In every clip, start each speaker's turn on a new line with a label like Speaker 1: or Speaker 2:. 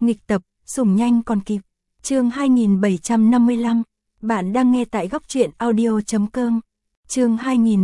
Speaker 1: Nghịch tập, sủng nhanh còn kịp. Chương 2755. Bạn đang nghe tại góc truyện audio.com. Chương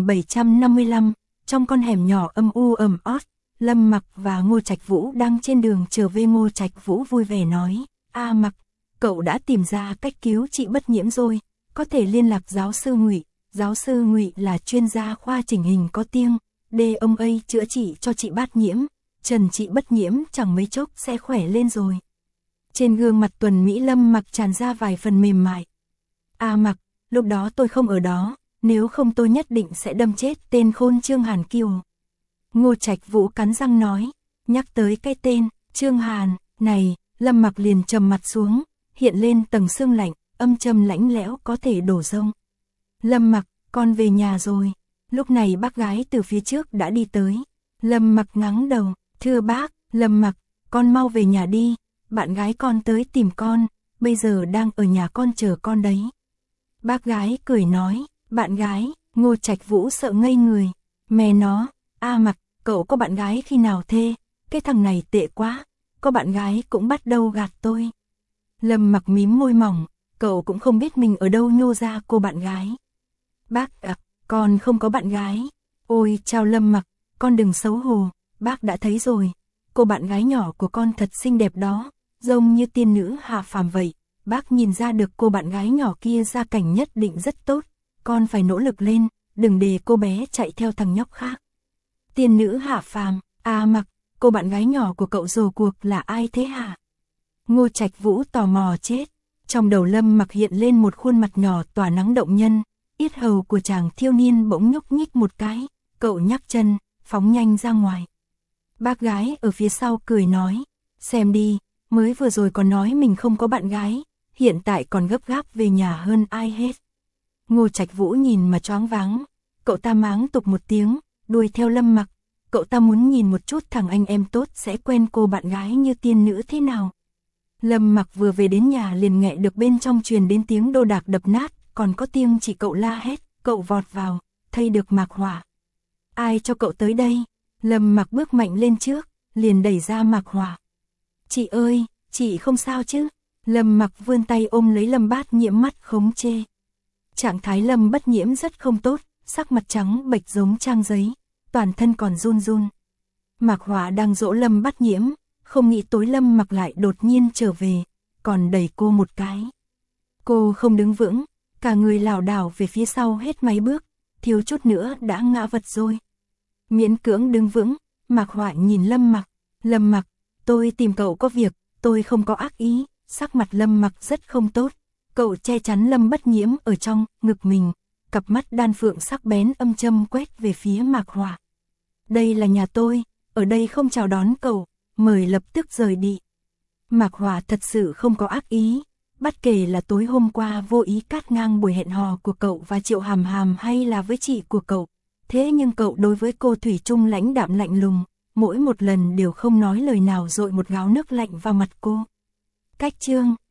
Speaker 1: 2755. Trong con hẻm nhỏ âm u ẩm ướt, Lâm Mặc và Ngô Trạch Vũ đang trên đường trở về. Ngô Trạch Vũ vui vẻ nói: "A Mặc, cậu đã tìm ra cách cứu trị Bất Nhiễm rồi, có thể liên lạc giáo sư Ngụy. Giáo sư Ngụy là chuyên gia khoa chỉnh hình có tiếng, để ông ấy chữa trị cho chị Bát Nhiễm, trần trị Bất Nhiễm chẳng mấy chốc sẽ khỏe lên rồi." Trên gương mặt tuần mỹ Lâm Mặc tràn ra vài phần mềm mại. "A Mặc, lúc đó tôi không ở đó, nếu không tôi nhất định sẽ đâm chết tên khôn Trương Hàn Kiều." Ngô Trạch Vũ cắn răng nói. Nhắc tới cái tên Trương Hàn này, Lâm Mặc liền trầm mặt xuống, hiện lên tầng sương lạnh, âm trầm lãnh lẽo có thể đổ rông. "Lâm Mặc, con về nhà rồi." Lúc này bác gái từ phía trước đã đi tới. Lâm Mặc ngáng đầu: "Thưa bác." "Lâm Mặc, con mau về nhà đi, bạn gái con tới tìm con, bây giờ đang ở nhà con chờ con đấy." Bác gái cười nói. "Bạn gái?" Ngô Trạch Vũ sợ ngây người. "Mẹ nó, A Mặc, cậu có bạn gái khi nào thế? Cái thằng này tệ quá, có bạn gái cũng bắt đầu gạt tôi." Lâm Mặc mím môi mỏng, cậu cũng không biết mình ở đâu nhô ra cô bạn gái. "Bác ạ, con không có bạn gái." "Ôi chào Lâm Mặc, con đừng xấu hổ, bác đã thấy rồi, cô bạn gái nhỏ của con thật xinh đẹp đó, giống như tiên nữ hạ phàm vậy. Bác nhìn ra được cô bạn gái nhỏ kia gia cảnh nhất định rất tốt, con phải nỗ lực lên, đừng để cô bé chạy theo thằng nhóc khác." "Tiên nữ hạ phàm, A Mặc, cô bạn gái nhỏ của cậu rồ cuộc là ai thế hả?" Ngô Trạch Vũ tò mò chết. Trong đầu Lâm Mặc hiện lên một khuôn mặt nhỏ tỏa nắng động nhân, yết hầu của chàng thiếu niên bỗng nhúc nhích một cái, cậu nhắc chân, phóng nhanh ra ngoài. Bác gái ở phía sau cười nói: "Xem đi, mới vừa rồi còn nói mình không có bạn gái, hiện tại còn gấp gáp về nhà hơn ai hết." Ngô Trạch Vũ nhìn mà choáng váng, cậu ta máng tục một tiếng, đuổi theo Lâm Mặc, cậu ta muốn nhìn một chút thằng anh em tốt sẽ quen cô bạn gái như tiên nữ thế nào. Lâm Mặc vừa về đến nhà liền nghe được bên trong truyền đến tiếng đồ đạc đập nát, còn có tiếng chị cậu la hét, cậu vọt vào, thấy được Mạc Hỏa. "Ai cho cậu tới đây?" Lâm Mặc bước mạnh lên trước, liền đẩy ra Mạc Hỏa. "Chị ơi, chị không sao chứ?" Lâm Mặc vươn tay ôm lấy Lâm Bát Nhiễm mắt khống chê. Trạng thái Lâm Bất Nhiễm rất không tốt, sắc mặt trắng bệch giống trang giấy, toàn thân còn run run. Mạc Hỏa đang dỗ Lâm Bất Nhiễm, không nghĩ tối Lâm Mặc lại đột nhiên trở về, còn đẩy cô một cái. Cô không đứng vững, cả người lảo đảo về phía sau hết mấy bước, thiếu chút nữa đã ngã vật rồi. Miễn cưỡng đứng vững, Mạc Hỏa nhìn Lâm Mặc. "Lâm Mặc, tôi tìm cậu có việc, tôi không có ác ý." Sắc mặt Lâm Mặc rất không tốt, cậu che chắn Lâm Bất Nhiễm ở trong ngực mình, cặp mắt đan phượng sắc bén âm châm quét về phía Mạc Hỏa. "Đây là nhà tôi, ở đây không chào đón cậu, mời lập tức rời đi." Mạc Hỏa thật sự không có ác ý, bất kể là tối hôm qua vô ý cắt ngang buổi hẹn hò của cậu và Triệu Hàm Hàm hay là với chị của cậu, thế nhưng cậu đối với cô thủy chung lãnh đạm lạnh lùng, mỗi một lần đều không nói lời nào dội một gáo nước lạnh vào mặt cô. Cách chương